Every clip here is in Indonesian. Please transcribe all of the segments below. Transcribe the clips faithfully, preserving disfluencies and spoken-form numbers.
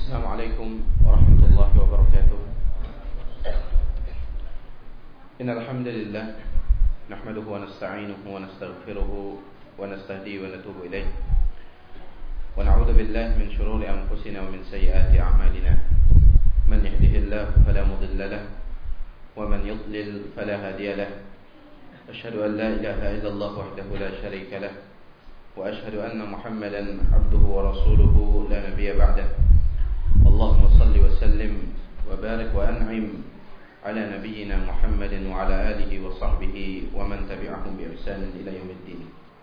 السلام عليكم ورحمة الله وبركاته. إن الحمد لله نحمده ونستعينه ونستغفره ونستهديه ونتوب إليه ونعوذ بالله من شرور أنفسنا ومن سيئات أعمالنا. من يهده الله فلا مضل له ومن يضلل فلا هادي له. أشهد أن لا إله إلا الله وحده لا شريك له وأشهد أن محمدا عبده ورسوله لا نبي بعده. اللهم صل وسلم وبارك وأنعم على نبينا محمد وعلى آله وصحبه ومن تبعهم بإحسان إلى يوم الدين.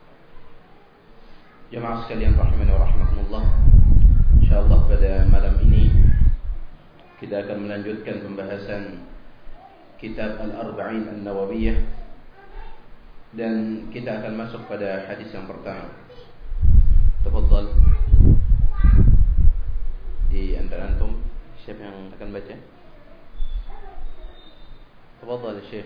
Jemaah sekalian rahimani wa rahmatullah, insyaallah pada malam ini kita akan melanjutkan pembahasan kitab Al-Arba'in An-Nawawiyah, dan kita akan masuk pada hadis yang pertama. Tafadhal. Di antara antum siapa yang akan baca? Tafadhal Syekh.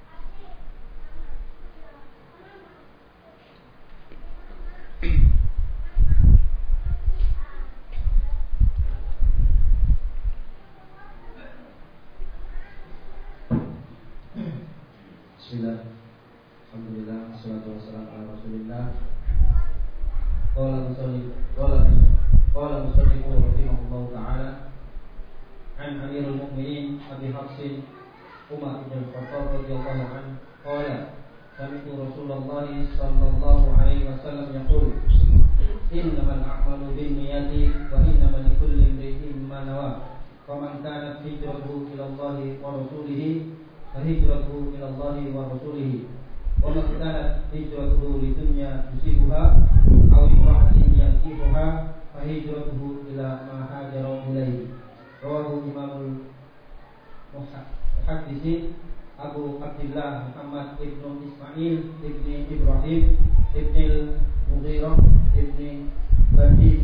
Bismillah. Alhamdulillah, wassalatu wassalamu ala Rasulillah. Qala musannif qala qala musannif rahimahullahu ta'ala an Amirul Mu'minin Abi Hafs Umar bin Khattab radhiyallahu anhu qala sami'tu Rasulullah sallallahu alaihi wasallam yaqul innamal a'malu binniyati wa innamal likulli imri'in ma nawa faman kanat hijratuhu ila Allah wa rasulihi fahijratuhu ila Allah wa rasulihi wa man kanat hijratuhu lidunya yusibuha aw imra'atin yankihuha fahijratuhu ila ma hajara ilaihi. Rawahu Imamul Muhadditsin Abu Abdullah Muhammad ibn Ismail ibn Ibrahim ibn Mughirah ibn Badis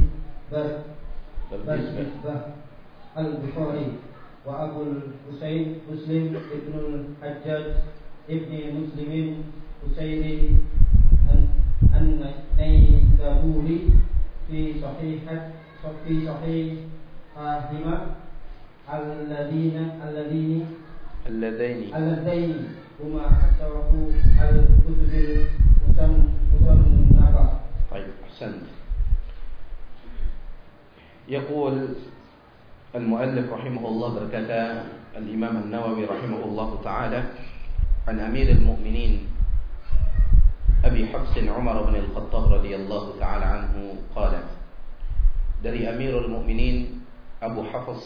Barbisbah Al-Bukhari wa Abu Husain Muslim ibn Al-Hajjaj ibn Muslimin Husaini An-Naisaburi fi sahihat fi sahih ahima alladina alladini alladaini alladaini huma asarafu al-kutubil musannafa. طيب أحسنت. يقول المؤلف رحمه الله berkata الإمام النووي رحمه الله تعالى عن أمير المؤمنين أبي حفص عمر بن الخطاب رضي الله تعالى عنه قال, dari Amirul Mukminin Abu Hafs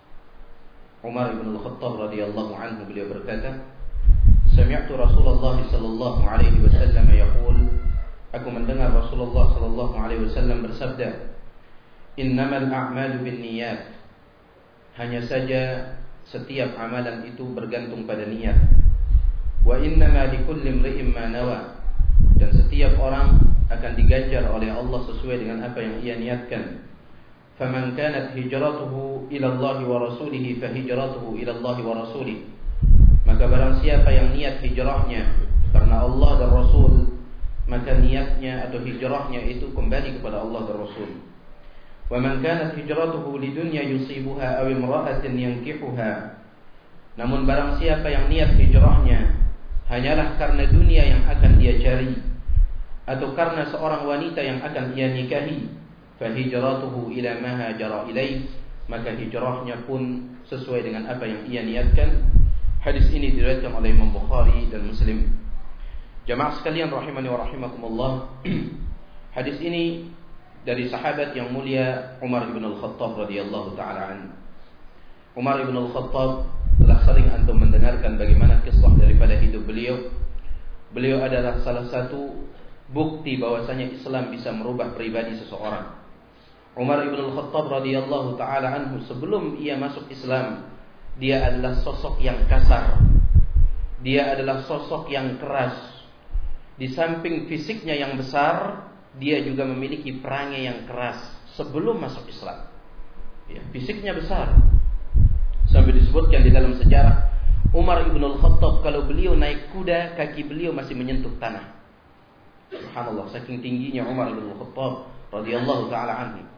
Umar bin Al-Khattab radhiyallahu anhu, beliau berkata, sami'tu Rasulullah sallallahu alaihi wasallam yaqul, aku mendengar Rasulullah sallallahu alaihi wasallam bersabda, innamal a'malu binniyat, hanya saja setiap amalan itu bergantung pada niat. Wa innama likulli imri'in ma nawa, dan setiap orang akan diganjar oleh Allah sesuai dengan apa yang ia niatkan. Faman kanat hijratuhu ila Allah wa rasulih fa hijratuhu ila Allah wa rasulih, maka barang siapa yang niat hijrahnya karena Allah dan Rasul, maka niatnya atau hijrahnya itu kembali kepada Allah dan Rasul. Wa man kanat hijratuhu lidunya yusibuha aw imra'atin yankihuha, namun barang siapa yang niat hijrahnya hanyalah karena dunia yang akan dia cari atau karena seorang wanita yang akan ia nikahi, fahijratuhu ila ma hajara ilaih, maka hijrahnya pun sesuai dengan apa yang ia niatkan. Hadis ini diriwayatkan oleh Imam Bukhari dan Muslim. Jamaah sekalian rahimani wa rahimakumullah, hadis ini dari sahabat yang mulia Umar bin Al-Khattab radhiyallahu taala anhu. Umar bin Al-Khattab telah sering antum mendengarkan bagaimana kisah daripada hidup beliau. Beliau adalah salah satu bukti bahwasanya Islam bisa merubah pribadi seseorang. Umar bin Al-Khattab radhiyallahu taala anhu, sebelum ia masuk Islam, dia adalah sosok yang kasar. Dia adalah sosok yang keras. Di samping fisiknya yang besar, dia juga memiliki perangai yang keras sebelum masuk Islam. Ya, fisiknya besar. Sampai disebutkan di dalam sejarah, Umar ibn Al-Khattab kalau beliau naik kuda, kaki beliau masih menyentuh tanah. Subhanallah, saking tingginya Umar ibn Al-Khattab radhiyallahu taala anhu.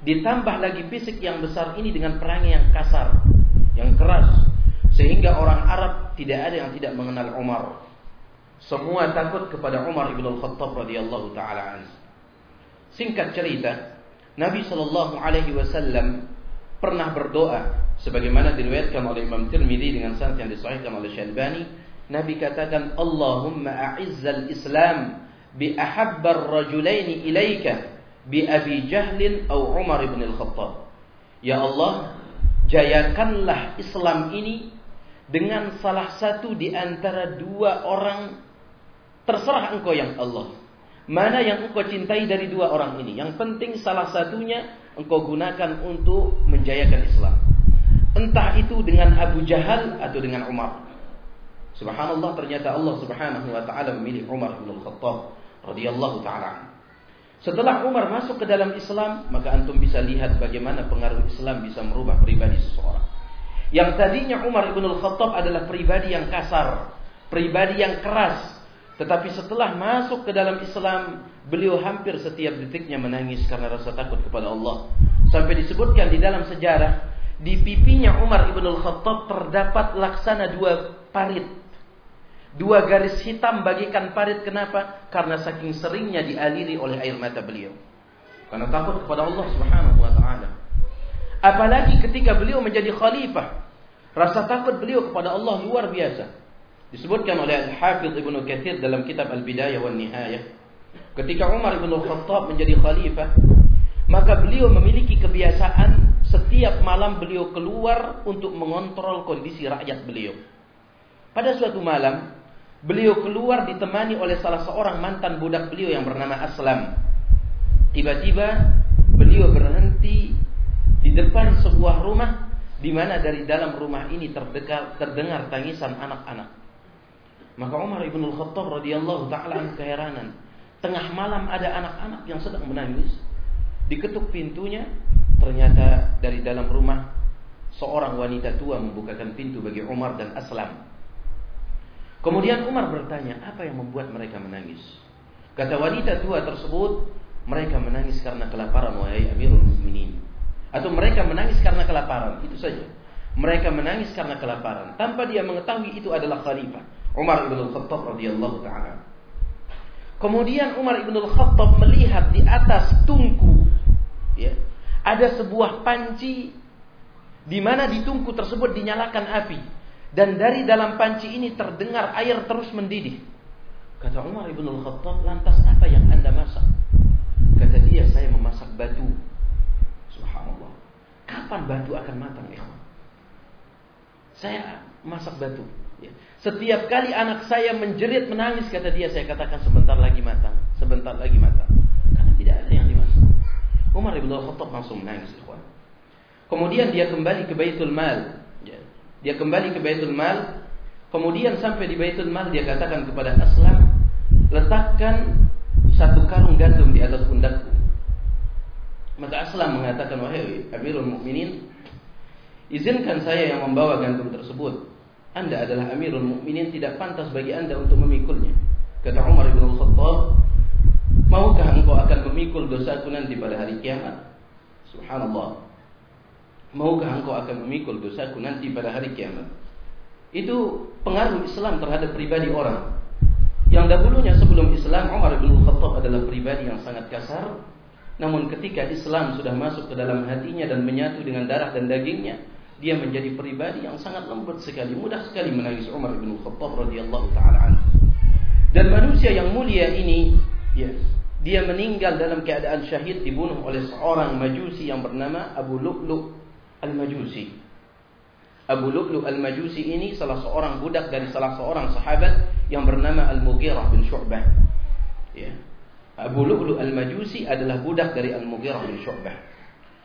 ditambah lagi fisik yang besar ini dengan perangai yang kasar, yang keras, sehingga orang Arab tidak ada yang tidak mengenal Umar. Semua takut kepada Umar ibn al-Khattab radhiyallahu taala anhu. Singkat cerita, Nabi sallallahu alaihi wasallam pernah berdoa sebagaimana diriwayatkan oleh Imam Tirmidzi dengan sanad yang disahihkan oleh Syalbani. Nabi katakan, Allahumma a'izzal Islam bi ahabbar rajulaini ilaika bi Abi Jahlin atau Umar ibn al-Khattab. Ya Allah, jayakanlah Islam ini dengan salah satu di antara dua orang, terserah engkau yang Allah, mana yang engkau cintai dari dua orang ini. Yang penting salah satunya engkau gunakan untuk menjayakan Islam. Entah itu dengan Abu Jahal atau dengan Umar. Subhanallah, ternyata Allah subhanahu wa ta'ala memilih Umar ibn al-Khattab radhiyallahu ta'ala. Setelah Umar masuk ke dalam Islam, maka antum bisa lihat bagaimana pengaruh Islam bisa merubah pribadi seseorang. Yang tadinya Umar ibn al-Khattab adalah pribadi yang kasar, pribadi yang keras, tetapi setelah masuk ke dalam Islam, beliau hampir setiap detiknya menangis karena rasa takut kepada Allah. Sampai disebutkan di dalam sejarah, di pipinya Umar ibn al-Khattab terdapat laksana dua parit, dua garis hitam bagikan parit. Kenapa? Karena saking seringnya dialiri oleh air mata beliau, karena takut kepada Allah subhanahu wa ta'ala. Apalagi ketika beliau menjadi khalifah, rasa takut beliau kepada Allah luar biasa. Disebutkan oleh Al-Hafidh Ibnu Katsir dalam kitab Al-Bidayah wan Nihayah, ketika Umar ibn al-Khattab menjadi khalifah, maka beliau memiliki kebiasaan setiap malam beliau keluar untuk mengontrol kondisi rakyat beliau. Pada suatu malam, beliau keluar ditemani oleh salah seorang mantan budak beliau yang bernama Aslam. Tiba-tiba beliau berhenti di depan sebuah rumah, di mana dari dalam rumah ini terdengar, terdengar tangisan anak-anak. Maka Umar ibn al-Khattab radhiyallahu ta'ala keheranan. Tengah malam ada anak-anak yang sedang menangis. Diketuk pintunya, ternyata dari dalam rumah seorang wanita tua membukakan pintu bagi Umar dan Aslam. Kemudian Umar bertanya, apa yang membuat mereka menangis? Kata wanita tua tersebut, mereka menangis karena kelaparan, wahai Amirul Mukminin. Atau mereka menangis karena kelaparan, itu saja. Mereka menangis karena kelaparan, tanpa dia mengetahui itu adalah khalifah Umar ibn al-Khattab radhiyallahu ta'ala. Kemudian Umar ibn al-Khattab melihat di atas tungku, ya, ada sebuah panci, di mana di tungku tersebut dinyalakan api, dan dari dalam panci ini terdengar air terus mendidih. Kata Umar ibn al-Khattab, lantas apa yang anda masak? Kata dia, saya memasak batu. Subhanallah, kapan batu akan matang, ikhwan? Saya masak batu, ya. Setiap kali anak saya menjerit menangis, kata dia, saya katakan sebentar lagi matang, sebentar lagi matang, karena tidak ada yang dimasak. Umar ibn al-Khattab langsung menangis, ikhwan. Kemudian dia kembali ke Baitul Mal, ya. Dia kembali ke Baitul Mal. Kemudian sampai di Baitul Mal, dia katakan kepada Aslam, letakkan satu karung gandum di atas pundakku. Maka Aslam mengatakan, wahai Amirul Mukminin, izinkan saya yang membawa gandum tersebut. Anda adalah Amirul Mukminin, tidak pantas bagi anda untuk memikulnya. Kata Umar ibn al-Khattab, maukah engkau akan memikul dosaku nanti pada hari kiamat? Subhanallah, maukah engkau akan memikul dosaku nanti pada hari kiamat? Itu pengaruh Islam terhadap pribadi orang. Yang dahulunya sebelum Islam, Umar ibn al-Khattab adalah pribadi yang sangat kasar. Namun ketika Islam sudah masuk ke dalam hatinya dan menyatu dengan darah dan dagingnya, dia menjadi pribadi yang sangat lembut sekali, mudah sekali menangis. Umar ibn al-Khattab radhiyallahu ta'ala anhu. Dan manusia yang mulia ini, ya, dia meninggal dalam keadaan syahid, dibunuh oleh seorang majusi yang bernama Abu Lu'lu' al-Majusi. Abu Lu'lu' al-Majusi ini salah seorang budak dari salah seorang sahabat yang bernama Al-Mughirah bin Syu'bah. Ya. Abu Lu'lu' al-Majusi adalah budak dari Al-Mughirah bin Syu'bah.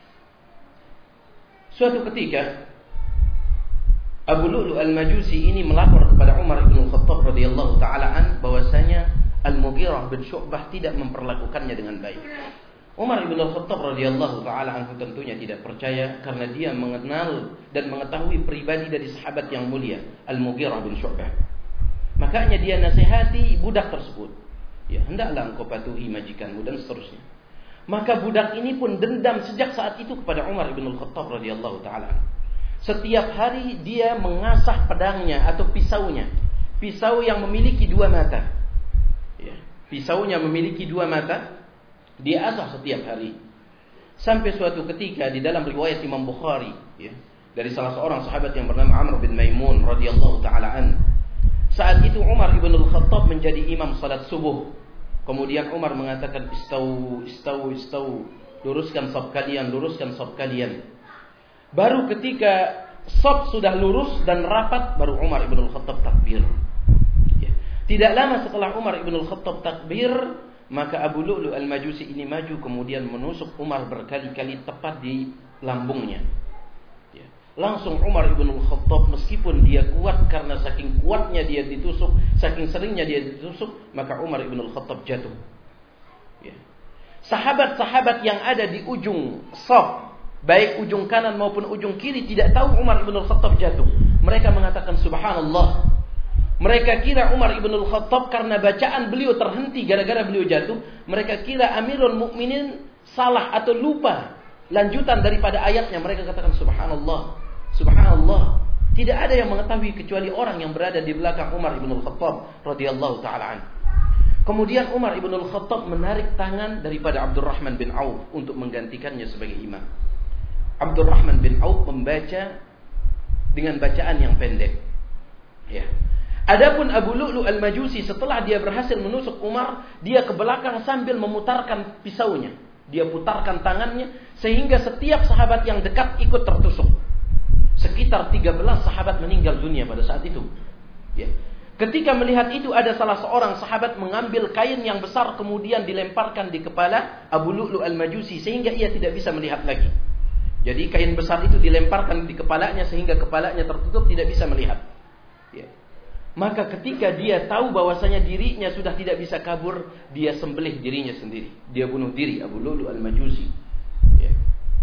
Suatu ketika Abu Lu'lu' al-Majusi ini melapor kepada Umar ibn al-Khattab radhiyallahu ta'ala an bahwasanya Al-Mughirah bin Syu'bah tidak memperlakukannya dengan baik. Umar ibn al-Khattab radhiyallahu ta'ala anhu tentunya tidak percaya, karena dia mengenal dan mengetahui pribadi dari sahabat yang mulia Al-Mughirah bin Syu'bah. Makanya dia nasihati budak tersebut, ya, hendaklah engkau patuhi majikanmu dan seterusnya. Maka budak ini pun dendam sejak saat itu kepada Umar ibn al-Khattab radhiyallahu taala. Setiap hari dia mengasah pedangnya atau pisaunya. Pisau yang memiliki dua mata. Ya. Pisaunya memiliki dua mata. Dia asah setiap hari. Sampai suatu ketika di dalam riwayat Imam Bukhari, ya, dari salah seorang sahabat yang bernama Amr bin Maimun radhiyallahu taala an. Saat itu Umar ibn al-Khattab menjadi imam salat subuh. Kemudian Umar mengatakan, istau, istau, istau, luruskan saf kalian, luruskan saf kalian. Baru ketika saf sudah lurus dan rapat, baru Umar ibn al-Khattab takbir. Ya. Tidak lama setelah Umar ibn al-Khattab takbir, maka Abu Lu'lu' al-Majusi ini maju kemudian menusuk Umar berkali-kali tepat di lambungnya. Ya. Langsung Umar ibn al-Khattab, meskipun dia kuat karena saking kuatnya dia ditusuk, saking seringnya dia ditusuk, maka Umar ibn al-Khattab jatuh. Ya. Sahabat-sahabat yang ada di ujung saf, baik ujung kanan maupun ujung kiri, tidak tahu Umar ibn al-Khattab jatuh. Mereka mengatakan subhanallah. Mereka kira Umar ibn al-Khattab karena bacaan beliau terhenti gara-gara beliau jatuh. Mereka kira Amirul Mukminin salah atau lupa lanjutan daripada ayatnya. Mereka katakan subhanallah, subhanallah. Tidak ada yang mengetahui kecuali orang yang berada di belakang Umar ibn al-Khattab radhiyallahu taala an. Kemudian Umar ibn al-Khattab menarik tangan daripada Abdurrahman bin Auf untuk menggantikannya sebagai imam. Abdurrahman bin Auf membaca dengan bacaan yang pendek. Ya. Adapun Abu Lu'lu' al-Majusi, setelah dia berhasil menusuk Umar, dia ke belakang sambil memutarkan pisaunya. Dia putarkan tangannya sehingga setiap sahabat yang dekat ikut tertusuk. Sekitar tiga belas sahabat meninggal dunia pada saat itu. Ya. Ketika melihat itu, ada salah seorang sahabat mengambil kain yang besar kemudian dilemparkan di kepala Abu Lu'lu' al-Majusi sehingga ia tidak bisa melihat lagi. Jadi kain besar itu dilemparkan di kepalanya sehingga kepalanya tertutup, tidak bisa melihat. Ya. Maka ketika dia tahu bahwasanya dirinya sudah tidak bisa kabur, dia sembelih dirinya sendiri. Dia bunuh diri, Abu Lu'lu' al-Majusi. Ya.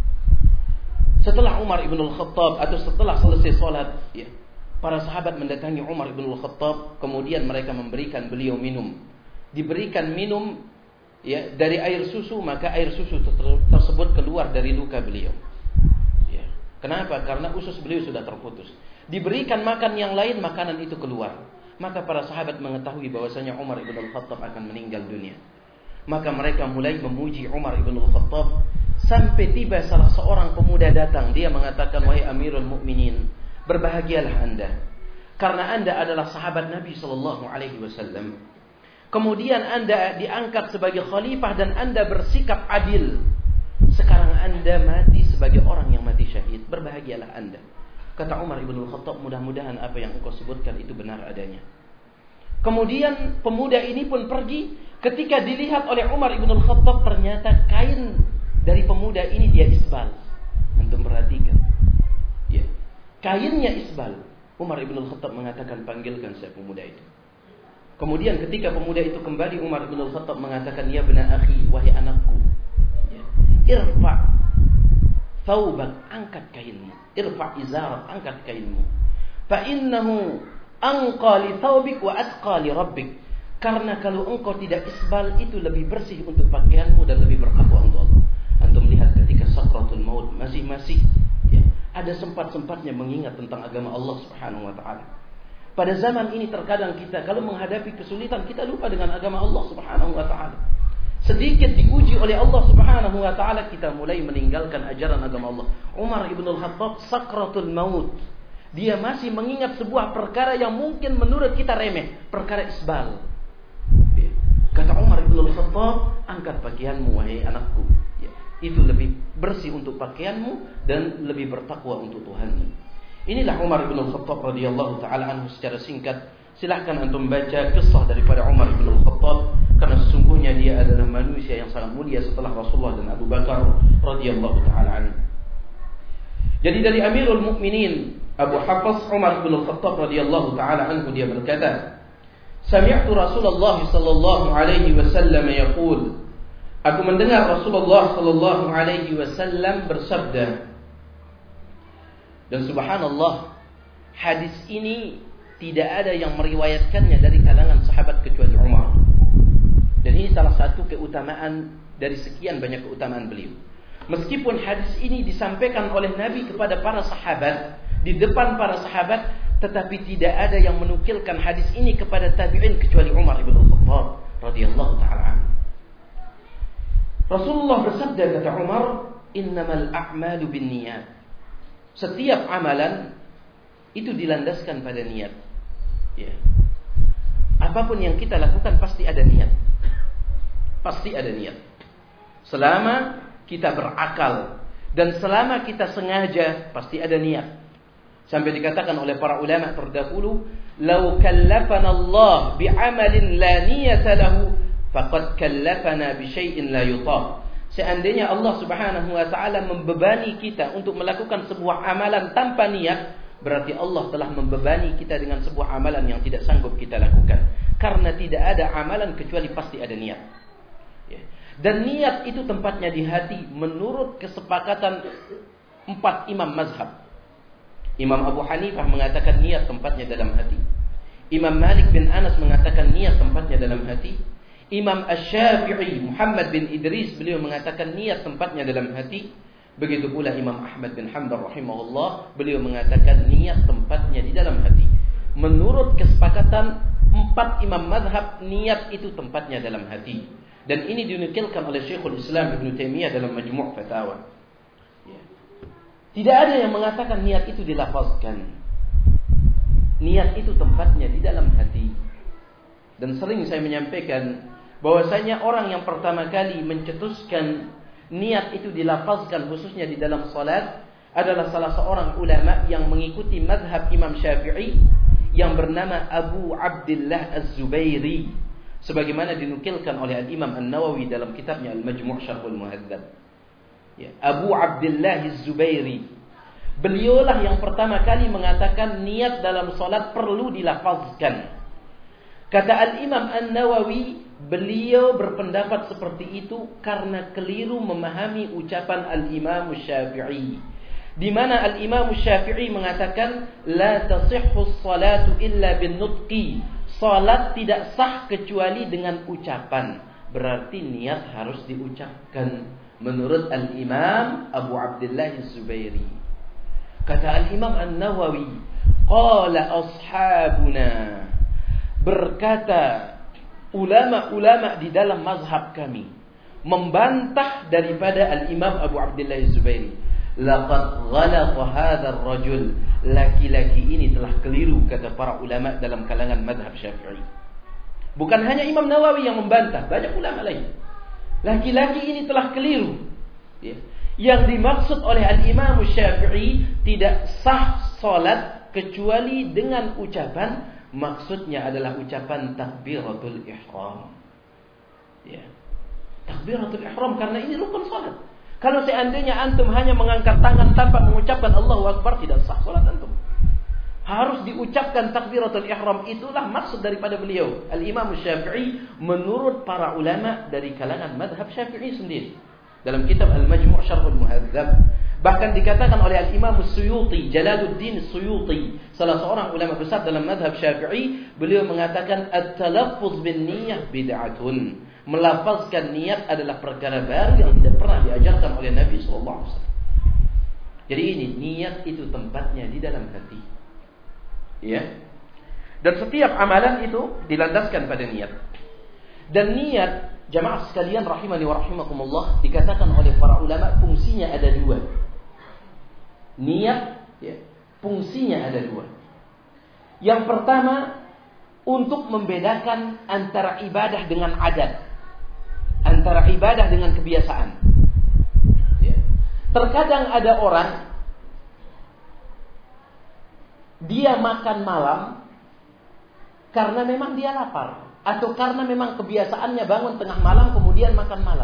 Setelah Umar ibn al-Khattab atau setelah selesai salat, ya, para sahabat mendatangi Umar ibn al-Khattab, kemudian mereka memberikan beliau minum. Diberikan minum, ya, dari air susu, maka air susu tersebut keluar dari luka beliau. Ya. Kenapa? Karena usus beliau sudah terputus. Diberikan makan yang lain, makanan itu keluar. Maka para sahabat mengetahui bahwasanya Umar ibn al-Khattab akan meninggal dunia. Maka mereka mulai memuji Umar ibn al-Khattab. Sampai tiba salah seorang pemuda datang. Dia mengatakan, wahai Amirul Mukminin, berbahagialah anda, karena anda adalah sahabat Nabi sallallahu alaihi wasallam. Kemudian anda diangkat sebagai khalifah dan anda bersikap adil. Sekarang anda mati sebagai orang yang mati syahid. Berbahagialah anda. Kata Umar ibn al-Khattab, mudah-mudahan apa yang engkau sebutkan itu benar adanya. Kemudian pemuda ini pun pergi. Ketika dilihat oleh Umar ibn al-Khattab, ternyata kain dari pemuda ini dia isbal. Antum perhatikan. Ya. Kainnya isbal. Umar ibn al-Khattab mengatakan, panggilkan saya pemuda itu. Kemudian ketika pemuda itu kembali, Umar ibn al-Khattab mengatakan, ya bena akhi, wahai anakku, ya, irfa' thawbak, angkat kainmu. Irfa' izarak, angkat kainmu. Fa innahu anqa li thawbik wa atqa li rabbik. Karena kalau engkau tidak isbal, itu lebih bersih untuk pakaianmu dan lebih bertakwa untuk Allah. Antum lihat ketika sakratul maut, masih-masih, ya, ada sempat-sempatnya mengingat tentang agama Allah Subhanahu wa taala. Pada zaman ini terkadang kita kalau menghadapi kesulitan, kita lupa dengan agama Allah Subhanahu wa taala. Sedikit diuji oleh Allah Subhanahu wa taala, kita mulai meninggalkan ajaran agama Allah. Umar ibn al-Khattab sakratul maut. Dia masih mengingat sebuah perkara yang mungkin menurut kita remeh, perkara isbal. Kata Umar ibn al-Khattab, angkat pakaianmu wahai anakku. Ya, itu lebih bersih untuk pakaianmu dan lebih bertakwa untuk Tuhanmu. Inilah Umar ibn al-Khattab radhiyallahu taala anhu secara singkat. Silahkan antum baca kisah daripada Umar ibn al-Khattab, karena sesungguhnya dia adalah manusia yang sangat mulia setelah Rasulullah dan Abu Bakar radhiyallahu taala anhu. Jadi dari Amirul Mukminin Abu Hafs Umar ibn al-Khattab radhiyallahu taala anhu, dia berkata, sami'tu Rasulullah sallallahu alaihi wasallam yaqul, aku mendengar Rasulullah sallallahu alaihi wasallam bersabda. Dan subhanallah, hadis ini tidak ada yang meriwayatkannya dari kalangan sahabat kecuali Umar. Dan ini salah satu keutamaan dari sekian banyak keutamaan beliau. Meskipun hadis ini disampaikan oleh Nabi kepada para sahabat, di depan para sahabat, tetapi tidak ada yang menukilkan hadis ini kepada tabi'in kecuali Umar ibn Khattab radhiyallahu ta'ala anhu. Rasulullah bersabda, kata Umar, innamal a'malu binniyat. Setiap amalan itu dilandaskan pada niat. Ya. Apapun yang kita lakukan pasti ada niat. Pasti ada niat. Selama kita berakal dan selama kita sengaja, pasti ada niat. Sampai dikatakan oleh para ulama terdahulu, "Lau kallafana Allah bi'amalin la niyata lahu, faqad kallafana bi syai'in la yutaq." Seandainya Allah Subhanahu wa taala membebani kita untuk melakukan sebuah amalan tanpa niat, berarti Allah telah membebani kita dengan sebuah amalan yang tidak sanggup kita lakukan. Karena tidak ada amalan kecuali pasti ada niat. Ya. Dan niat itu tempatnya di hati menurut kesepakatan empat imam mazhab. Imam Abu Hanifah mengatakan niat tempatnya dalam hati. Imam Malik bin Anas mengatakan niat tempatnya dalam hati. Imam Asy-Syafi'i Muhammad bin Idris, beliau mengatakan niat tempatnya dalam hati. Begitu pula Imam Ahmad bin Hanbal rahimahullah, beliau mengatakan niat tempatnya di dalam hati. Menurut kesepakatan empat imam mazhab, niat itu tempatnya dalam hati. Dan ini dinukilkan oleh Syekhul Islam Ibn Taimiyah dalam Majmu' Fatawa. Tidak ada yang mengatakan niat itu dilafazkan. Niat itu tempatnya di dalam hati. Dan sering saya menyampaikan bahwasanya orang yang pertama kali mencetuskan niat itu dilafazkan khususnya di dalam salat adalah salah seorang ulama yang mengikuti mazhab Imam Syafi'i yang bernama Abu Abdillah Az-Zubairi, sebagaimana dinukilkan oleh Al-Imam An-Nawawi dalam kitabnya Al-Majmu' Syarhul Muhadzab. Ya, Abu Abdillah Az-Zubairi. Beliaulah yang pertama kali mengatakan niat dalam salat perlu dilafazkan. Kata Al-Imam An-Nawawi, beliau berpendapat seperti itu karena keliru memahami ucapan Al-Imam Syafi'i, di mana Al-Imam Syafi'i mengatakan la tasihhu as-salatu illa bin nutqi. Salat tidak sah kecuali dengan ucapan. Berarti niat harus diucapkan. Menurut Al-Imam Abu Abdillah Az-Zubairi. Kata Al-Imam An-Nawawi, qala ashabuna, berkata ulama-ulama di dalam mazhab kami membantah daripada Al-Imam Abu Abdillah Az-Zubairi, laqad ghalata hadzal rajul, laki-laki ini telah keliru, kata para ulama dalam kalangan mazhab Syafi'i. Bukan hanya Imam Nawawi yang membantah, banyak ulama lain. Laki-laki ini telah keliru. Ya. Yang dimaksud oleh Al-Imam Syafi'i tidak sah salat kecuali dengan ucapan, maksudnya adalah ucapan takbiratul ihram. Ya. Takbiratul ihram karena ini rukun salat. Kalau seandainya antum hanya mengangkat tangan tanpa mengucapkan Allahu Akbar, tidak sah salat antum. Harus diucapkan takbiratul ihram. Itulah maksud daripada beliau Al-Imam Syafi'i menurut para ulama dari kalangan madhab Syafi'i sendiri dalam kitab Al-Majmu' Syarhul Muhadzab. Bahkan dikatakan oleh Al-Imam Suyuti, Jalaluddin Suyuti, salah seorang ulama besar dalam madhab Syafi'i, beliau mengatakan at-talaffuz bin niyyah bid'atun. Melafazkan niat adalah perkara baru yang tidak pernah diajarkan oleh Nabi sallallahu alaihi wasallam. Jadi ini niat itu tempatnya di dalam hati. Ya. Dan setiap amalan itu dilandaskan pada niat. Dan niat, jamaah sekalian rahimani wa rahimakumullah, dikatakan oleh para ulama fungsinya ada dua. Niat, ya, fungsinya ada dua. Yang pertama, untuk membedakan antara ibadah dengan adat, antara ibadah dengan kebiasaan. Ya. Terkadang ada orang dia makan malam karena memang dia lapar, atau karena memang kebiasaannya bangun tengah malam kemudian makan malam.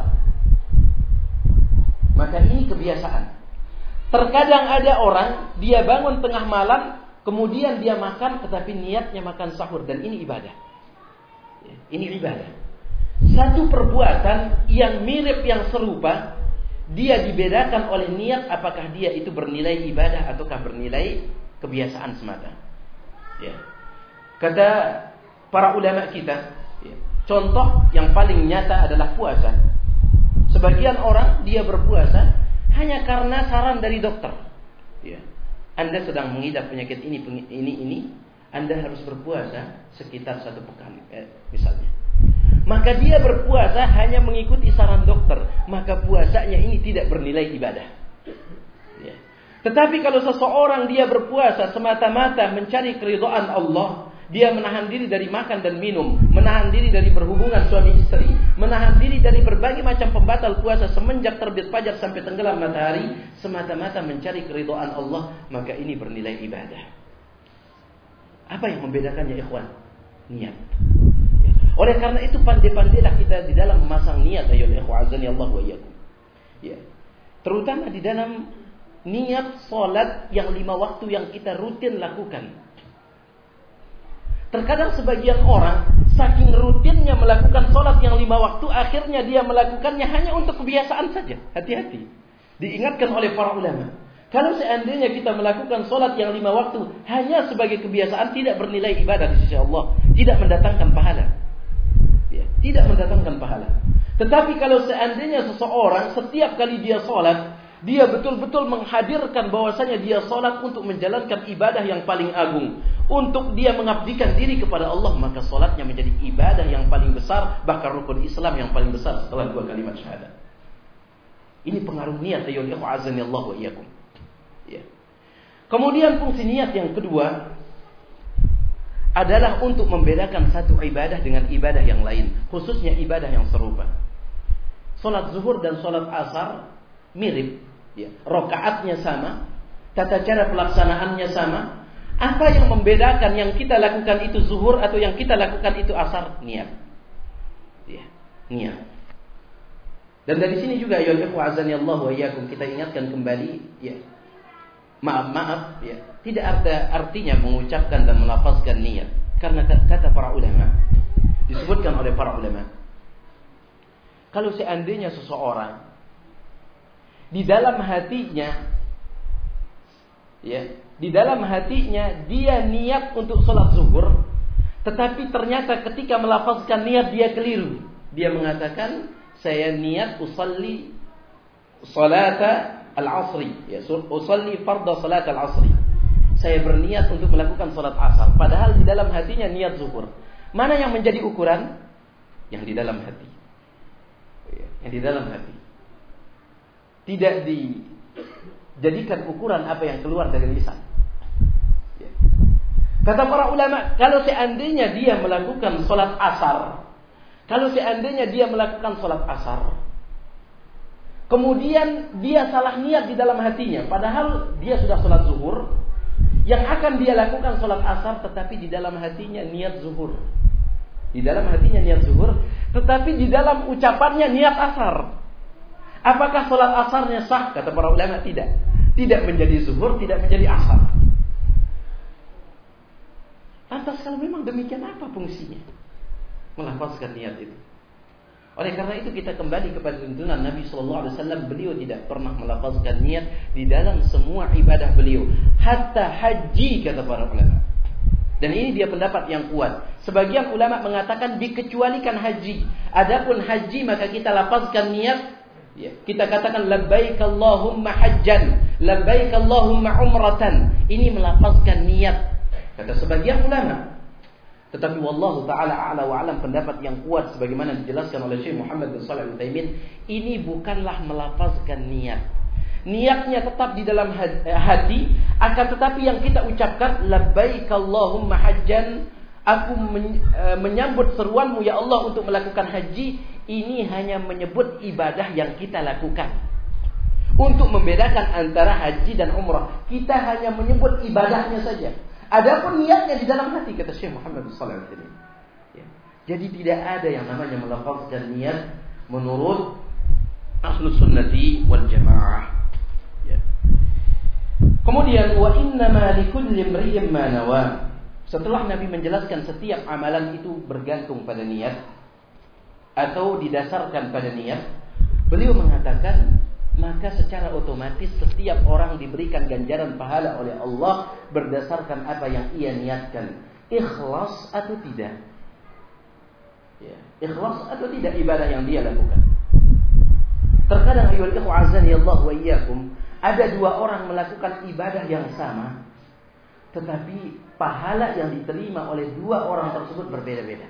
Maka ini kebiasaan. Terkadang ada orang dia bangun tengah malam kemudian dia makan, tetapi niatnya makan sahur, dan ini ibadah. Ini ibadah. Satu perbuatan yang mirip, yang serupa, dia dibedakan oleh niat apakah dia itu bernilai ibadah ataukah bernilai kebiasaan semata. Ya. Kata para ulama kita, ya, Contoh yang paling nyata adalah puasa. Sebagian orang dia berpuasa hanya karena saran dari dokter. Ya. Anda sedang mengidap penyakit ini, ini, ini, Anda harus berpuasa sekitar satu pekan, eh, misalnya. Maka dia berpuasa hanya mengikuti saran dokter, maka puasanya ini tidak bernilai ibadah. Ya. Tetapi kalau seseorang dia berpuasa semata-mata mencari keridhaan Allah, dia menahan diri dari makan dan minum, menahan diri dari berhubungan suami istri, menahan diri dari berbagai macam pembatal puasa semenjak terbit fajar sampai tenggelam matahari, semata-mata mencari keridhaan Allah, maka ini bernilai ibadah. Apa yang membedakannya, ikhwan? Niat. Ya. Oleh karena itu pandai-pandailah kita di dalam memasang niat, ayo ikhwan azani Allah wa iyyakum. Ya. Terutama di dalam niat salat yang lima waktu yang kita rutin lakukan. Terkadang sebagian orang saking rutinnya melakukan sholat yang lima waktu, akhirnya dia melakukannya hanya untuk kebiasaan saja. Hati-hati. Diingatkan oleh para ulama. Kalau seandainya kita melakukan sholat yang lima waktu hanya sebagai kebiasaan, tidak bernilai ibadah di sisi Allah. Tidak mendatangkan pahala. Ya, tidak mendatangkan pahala. Tetapi kalau seandainya seseorang setiap kali dia sholat, dia betul-betul menghadirkan bahwasanya dia sholat untuk menjalankan ibadah yang paling agung, untuk dia mengabdikan diri kepada Allah, maka sholatnya menjadi ibadah yang paling besar, bahkan rukun Islam yang paling besar setelah dua kalimat syahadat. Ini pengaruh niat, ayyuhal ikhwah azani Allah wa iyyakum. Ya. Kemudian fungsi niat yang kedua adalah untuk membedakan satu ibadah dengan ibadah yang lain, khususnya ibadah yang serupa. Sholat zuhur dan sholat asar mirip, ya. Rakaatnya sama, tata cara pelaksanaannya sama. Apa yang membedakan yang kita lakukan itu zuhur atau yang kita lakukan itu asar? Niat. Ya, niat. Dan dari sini juga ya ikhwah azani Allah wa iyyakum, kita ingatkan kembali, ya. Maaf-maaf, ya. Tidak ada artinya mengucapkan dan melafazkan niat. Karena kata para ulama, disebutkan oleh para ulama, kalau seandainya seseorang di dalam hatinya, ya, di dalam hatinya dia niat untuk sholat zuhur, tetapi ternyata ketika melafazkan niat dia keliru. Dia mengatakan, saya niat usalli salata al-asri, ya, usalli fardha salat al-asri. Saya berniat untuk melakukan salat asar, padahal di dalam hatinya niat zuhur. Mana yang menjadi ukuran? Yang di dalam hati. Yang di dalam hati. Tidak dijadikan ukuran apa yang keluar dari lisan. Ya. Kata para ulama, kalau seandainya dia melakukan sholat asar, kalau seandainya dia melakukan sholat asar, kemudian dia salah niat di dalam hatinya, padahal dia sudah sholat zuhur, yang akan dia lakukan sholat asar, tetapi di dalam hatinya niat zuhur. Di dalam hatinya niat zuhur, tetapi di dalam ucapannya niat asar. Apakah sholat asarnya sah? Kata para ulama, tidak. Tidak menjadi zuhur, tidak menjadi asar. Lantas kalau memang demikian, apa fungsinya melafazkan niat itu? Oleh karena itu kita kembali kepada tuntunan Nabi Sallallahu Alaihi Wasallam. Beliau tidak pernah melafazkan niat di dalam semua ibadah beliau, hatta haji, kata para ulama. Dan ini dia pendapat yang kuat. Sebagian ulama mengatakan dikecualikan haji. Adapun haji maka kita lafazkan niat. Ya, kita katakan labbaik Allahumma hajjan, labbaik Allahumma umratan. Ini melafazkan niat, kata sebagian ulama. Tetapi wallahu taala a'la wa alam, pendapat yang kuat sebagaimana dijelaskan oleh Syekh Muhammad bin Shalih Al-Utsaimin, ini bukanlah melafazkan niat. Niatnya tetap di dalam hati, akan tetapi yang kita ucapkan labbaik Allahumma hajjan, aku menyambut seruanmu ya Allah untuk melakukan haji. Ini hanya menyebut ibadah yang kita lakukan. Untuk membedakan antara haji dan umrah, kita hanya menyebut ibadahnya saja. Adapun niatnya di dalam hati, kata Syekh Muhammad bin Shalih Al-Utsaimin. Ya. Jadi tidak ada yang namanya melafazkan niat menurut Ahlus Sunnati wal Jamaah. Ya. Kemudian wa innama likulli imri'in ma nawa. Setelah Nabi menjelaskan setiap amalan itu bergantung pada niat atau didasarkan pada niat, beliau mengatakan, maka secara otomatis setiap orang diberikan ganjaran pahala oleh Allah berdasarkan apa yang ia niatkan, ikhlas atau tidak. Ya, ikhlas atau tidak ibadah yang dia lakukan. Terkadang ayyuhal ikhwah azani Allah wa iyyakum, ada dua orang melakukan ibadah yang sama, tetapi pahala yang diterima oleh dua orang tersebut berbeda-beda.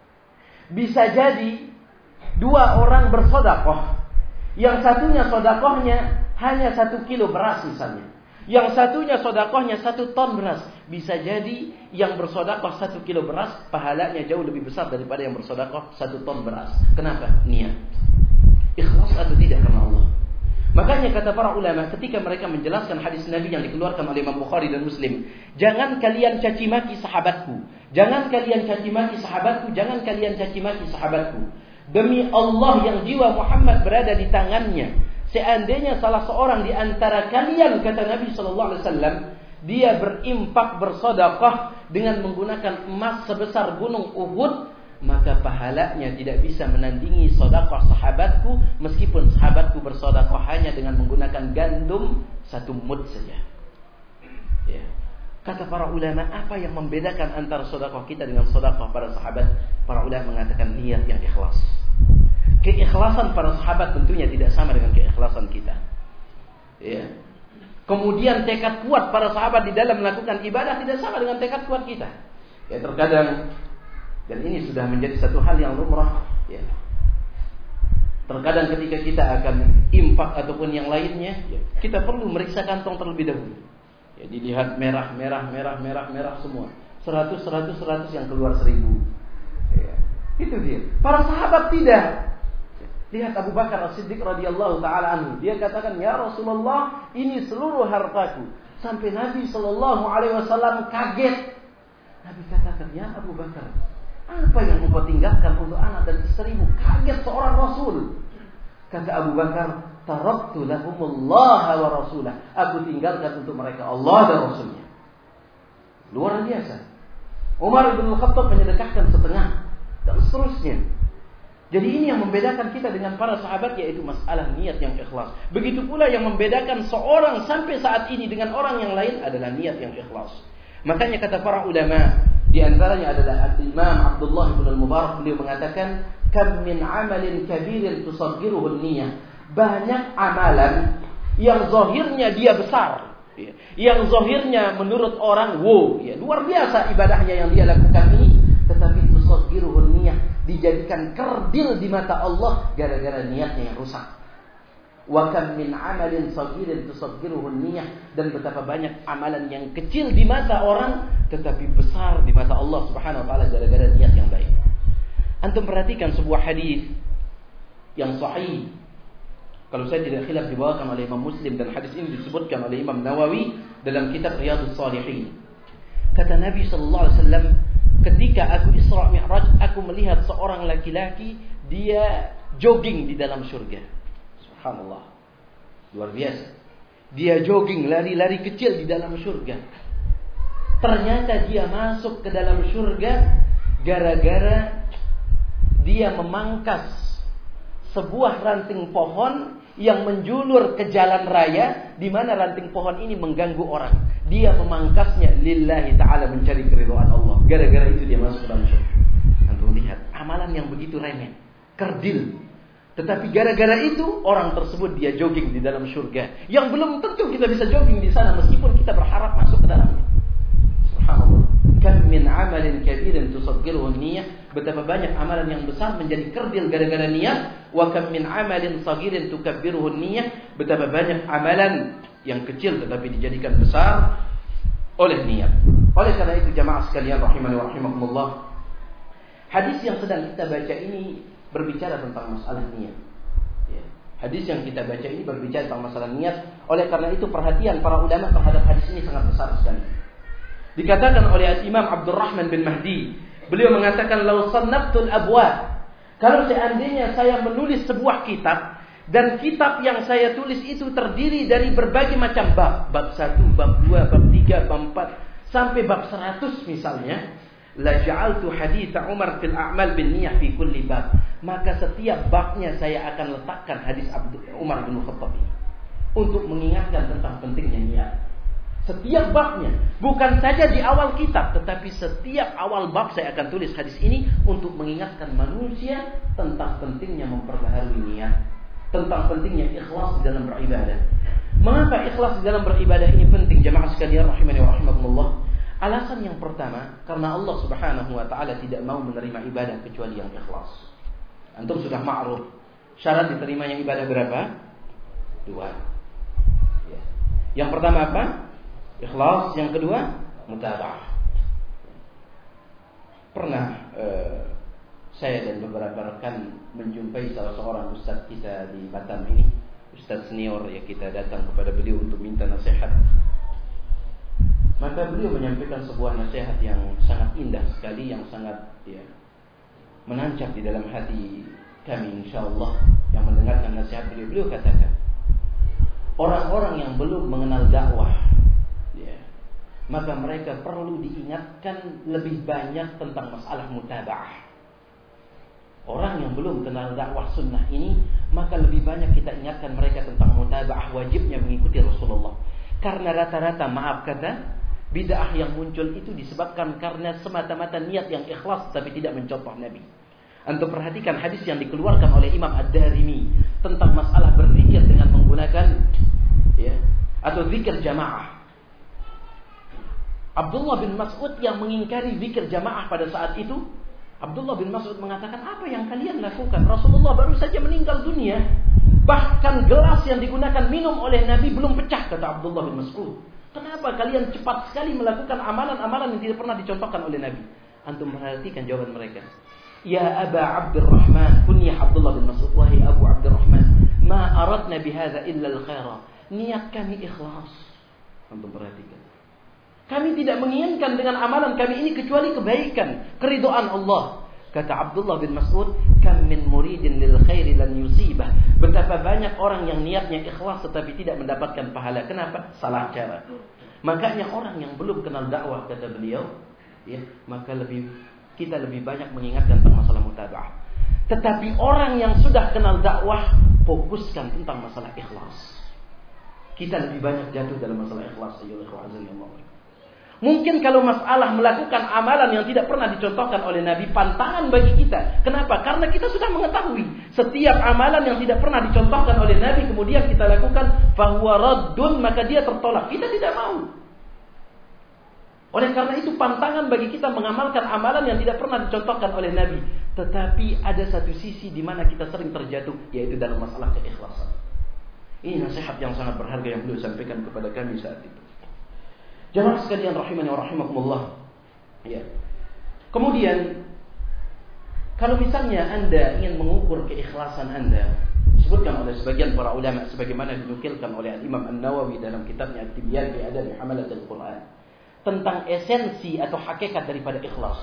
Bisa jadi dua orang bersedekah, yang satunya sedekahnya hanya satu kilo beras misalnya, yang satunya sedekahnya satu ton beras. Bisa jadi yang bersedekah satu kilo beras pahalanya jauh lebih besar daripada yang bersedekah satu ton beras. Kenapa? Niat. Ikhlas atau tidak karena Allah. Makanya kata para ulama ketika mereka menjelaskan hadis Nabi yang dikeluarkan oleh Imam Bukhari dan Muslim, jangan kalian caci maki sahabatku, jangan kalian caci maki sahabatku, jangan kalian caci maki sahabatku. Demi Allah yang jiwa Muhammad berada di tangannya, seandainya salah seorang di antara kalian, kata Nabi sallallahu alaihi wasallam, dia berimpak bersedekah dengan menggunakan emas sebesar gunung Uhud, maka pahalanya tidak bisa menandingi sedekah sahabatku, meskipun sahabatku bersedekah hanya dengan menggunakan gandum satu mud saja. Ya. Kata para ulama, apa yang membedakan antara sedekah kita dengan sedekah para sahabat? Para ulama mengatakan niat yang ikhlas. Keikhlasan para sahabat tentunya tidak sama dengan keikhlasan kita. Ya. Kemudian tekad kuat para sahabat di dalam melakukan ibadah tidak sama dengan tekad kuat kita. Ya, terkadang, dan ini sudah menjadi satu hal yang lumrah, ya. Terkadang ketika kita akan infak ataupun yang lainnya, ya, kita perlu meriksa kantong terlebih dahulu. Ya, dilihat merah, merah, merah, merah, merah semua. Seratus, seratus, seratus yang keluar seribu. Ya, itu dia. Para sahabat tidak. Lihat Abu Bakar As-Siddiq radhiyallahu taala anhu. Dia katakan, "Ya Rasulullah, ini seluruh hartaku." Sampai Nabi sallallahu alaihi wasallam kaget. Nabi katakan, "Ya Abu Bakar, apa yang engkau tinggalkan untuk anak dan istrimu?" Kaget seorang Rasul. Kata Abu Bakar, "Taraktu lahumullah wa rasulah." Aku tinggalkan untuk mereka Allah dan Rasulnya. Luar biasa. Umar bin Khattab menyedekahkan setengah dan seterusnya. Jadi ini yang membedakan kita dengan para sahabat, yaitu masalah niat yang ikhlas. Begitu pula yang membedakan seorang sampai saat ini dengan orang yang lain adalah niat yang ikhlas. Makanya kata para ulama, di antaranya adalah Imam Abdullah bin Al-Mubarak, beliau mengatakan, "Kam min amalin kabirin tusaggiruhu an-niyah." Banyak amalan yang zahirnya dia besar, yang zahirnya menurut orang wow, ya, luar biasa ibadahnya yang dia lakukan ini, tetapi tusaggiruhu an-niyah, dijadikan kerdil di mata Allah gara-gara niatnya yang rusak. Wa kam min amalin saghirin tusaggiruhu an-niyah, dan betapa banyak amalan yang kecil di mata orang tetapi besar di mata Allah Subhanahu wa taala gara-gara niat yang baik. Antum perhatikan sebuah hadis yang sahih. Kalau saya tidak khilaf dibawakan oleh Imam Muslim, dan hadis ini disebutkan oleh Imam Nawawi dalam kitab Riyadhus Shalihin. Kata Nabi sallallahu alaihi wasallam, ketika aku Isra Mi'raj, aku melihat seorang laki-laki, dia jogging di dalam surga. Subhanallah. Luar biasa. Dia jogging, lari-lari kecil di dalam surga. Ternyata dia masuk ke dalam surga gara-gara dia memangkas sebuah ranting pohon yang menjulur ke jalan raya, di mana ranting pohon ini mengganggu orang. Dia memangkasnya lillahi ta'ala, mencari keridhaan Allah. Gara-gara itu dia masuk ke dalam surga. Antum lihat, amalan yang begitu remeh, kerdil, tetapi gara-gara itu orang tersebut dia jogging di dalam surga, yang belum tentu kita bisa jogging di sana meskipun kita berharap masuk ke dalamnya. Subhanallah. Kam min amalin kabirin tusaggiruhu an-niyah, betapa banyak amalan yang besar menjadi kerdil gara-gara niat. Wa kam min amalin saghirin tukabbiruhu an-niyah, betapa banyak amalan yang kecil tetapi dijadikan besar oleh niat. Oleh karena itu jamaah sekalian rahimani wa rahimakumullah, hadis yang sedang kita baca ini berbicara tentang masalah niat. Ya. Hadis yang kita baca ini berbicara tentang masalah niat. Oleh karena itu perhatian para ulama terhadap hadis ini sangat besar sekali. Dikatakan oleh Imam Abdurrahman bin Mahdi, beliau mengatakan, "Lau sannaftul abwab." Kalau seandainya saya menulis sebuah kitab, dan kitab yang saya tulis itu terdiri dari berbagai macam bab, bab satu, bab dua, bab tiga, bab empat, sampai bab seratus misalnya, la ja'altu hadits Umar fil a'mal bin niyah fi kulli bab. Maka setiap babnya saya akan letakkan hadis Umar bin Khattab ini untuk mengingatkan tentang pentingnya niat. Setiap babnya, bukan saja di awal kitab, tetapi setiap awal bab saya akan tulis hadis ini untuk mengingatkan manusia tentang pentingnya memperbaharui niat, tentang pentingnya ikhlas di dalam beribadah. Mengapa ikhlas di dalam beribadah ini penting, jamaah sekalian rahimani wa rahimakumullah? Alasan yang pertama, karena Allah Subhanahu wa taala tidak mau menerima ibadah kecuali yang ikhlas. Antum sudah ma'ruf. Syarat diterimanya ibadah berapa? Dua. Ya. Yang pertama apa? Ikhlas. Yang kedua, mutaba'ah. Pernah eh, saya dan beberapa rekan menjumpai salah seorang ustaz kita di Batam ini, ustaz senior, ya, kita datang kepada beliau untuk minta nasihat. Maka beliau menyampaikan sebuah nasihat yang sangat indah sekali, yang sangat ya menancap di dalam hati kami insyaallah yang mendengarkan nasihat beliau. Beliau katakan, orang-orang yang belum mengenal dakwah, ya, maka mereka perlu diingatkan lebih banyak tentang masalah mutaba'ah. Orang yang belum kenal dakwah sunnah ini, maka lebih banyak kita ingatkan mereka tentang mutaba'ah, wajibnya mengikuti Rasulullah. Karena rata-rata, maaf kata, bid'ah yang muncul itu disebabkan karena semata-mata niat yang ikhlas tapi tidak mencontoh Nabi. Antum perhatikan hadis yang dikeluarkan oleh Imam Ad-Darimi tentang masalah berzikir dengan menggunakan ya atau zikir jamaah. Abdullah bin Mas'ud yang mengingkari zikir jamaah pada saat itu, Abdullah bin Mas'ud mengatakan, apa yang kalian lakukan? Rasulullah baru saja meninggal dunia. Bahkan gelas yang digunakan minum oleh Nabi belum pecah, kata Abdullah bin Mas'ud. Kenapa kalian cepat sekali melakukan amalan-amalan yang tidak pernah dicontohkan oleh Nabi? Antum perhatikan jawaban mereka. Ya Aba Abdurrahman, kunyah Abdullah bin Mas'ud, wahai Abu Abdurrahman, ma aradna bihadza illa al-khaira. Niat kami ikhlas. Antum perhatikan. Kami tidak menginginkan dengan amalan kami ini kecuali kebaikan, keridhaan Allah. Kata Abdullah bin Mas'ud, kam min muridin lil khairi lan yusibah. Betapa banyak orang yang niatnya ikhlas tetapi tidak mendapatkan pahala. Kenapa? Salah cara. Makanya orang yang belum kenal dakwah, kata beliau, ya, maka lebih kita lebih banyak mengingatkan tentang masalah mutaba'ah. Tetapi orang yang sudah kenal dakwah, fokuskan tentang masalah ikhlas. Kita lebih banyak jatuh dalam masalah ikhlas. Mungkin kalau masalah melakukan amalan yang tidak pernah dicontohkan oleh Nabi, pantangan bagi kita. Kenapa? Karena kita sudah mengetahui setiap amalan yang tidak pernah dicontohkan oleh Nabi kemudian kita lakukan, fahuwa raddun, maka dia tertolak. Kita tidak mau. Oleh karena itu pantangan bagi kita mengamalkan amalan yang tidak pernah dicontohkan oleh Nabi. Tetapi ada satu sisi di mana kita sering terjatuh, yaitu dalam masalah keikhlasan. Ini nasihat yang sangat berharga yang beliau sampaikan kepada kami saat itu. Jamaah sekalian rahimani wa rahimakumullah. Ya. Kemudian kalau misalnya Anda ingin mengukur keikhlasan Anda, disebutkan oleh sebagian para ulama sebagaimana dinukilkan oleh Imam An-Nawawi dalam kitabnya At-Tibyan fi Adab Hamalatil Quran, tentang esensi atau hakikat daripada ikhlas.